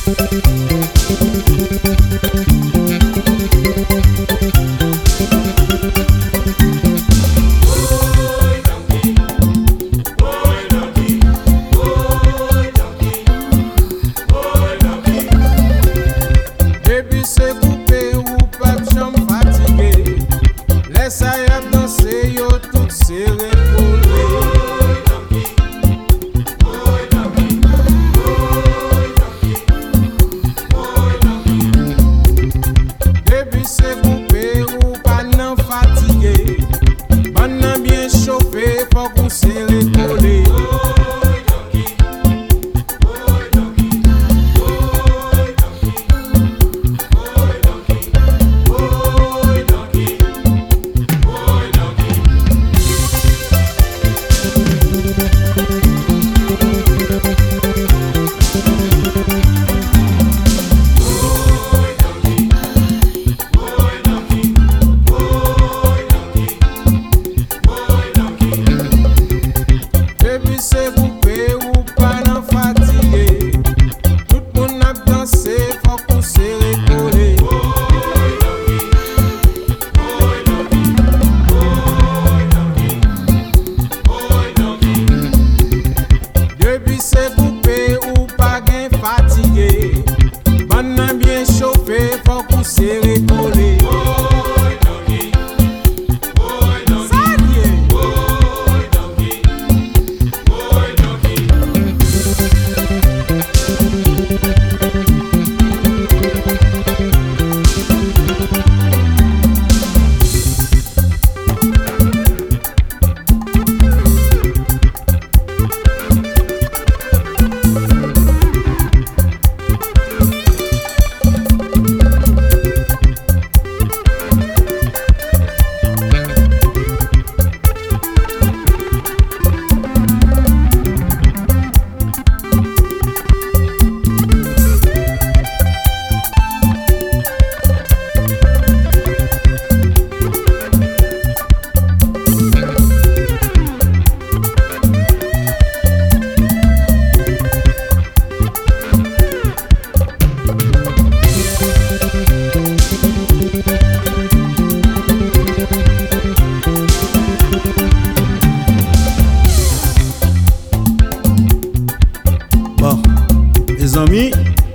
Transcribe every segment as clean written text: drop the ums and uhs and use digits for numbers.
Amis,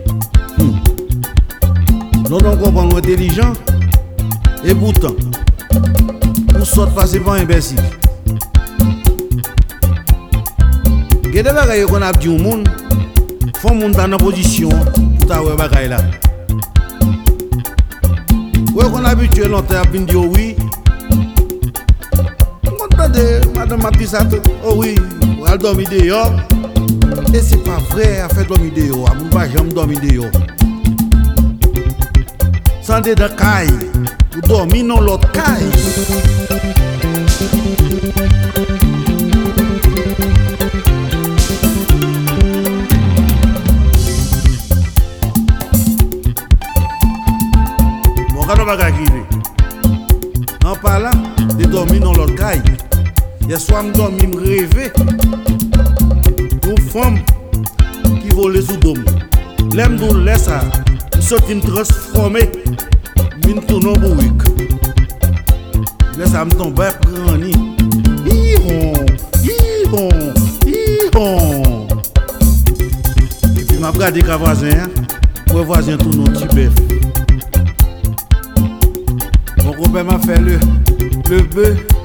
nous ne comprenons pas intelligent et pourtant, nous sommes passés par imbécile. Il y a des bagailles qu'on a dit au monde, il faut que monde dans position pour avoir des bagailles là. Oui, on a habitué longtemps à dire oui. On entendait Madame Matissato, oh oui, on va dormir dehors. Et c'est pas vrai à faire dormir dehors, on ne va jamais dormir dehors. Sans de caille, vous dormez dans l'autre caille. Bon, quand on va gagner, en parlant de dormir dans l'autre caille, il y a soit me dormir, me rêver. Femme qui vole sous dôme. L'aime nous laisse ça. Nous transformé. Nous tournons bourrique. Laisse ça me tomber prendre. Hi-hon. Et puis m'a regardé qu'à voisin. Mon voisin tourne un petit bœuf. Mon copain m'a fait le bœuf.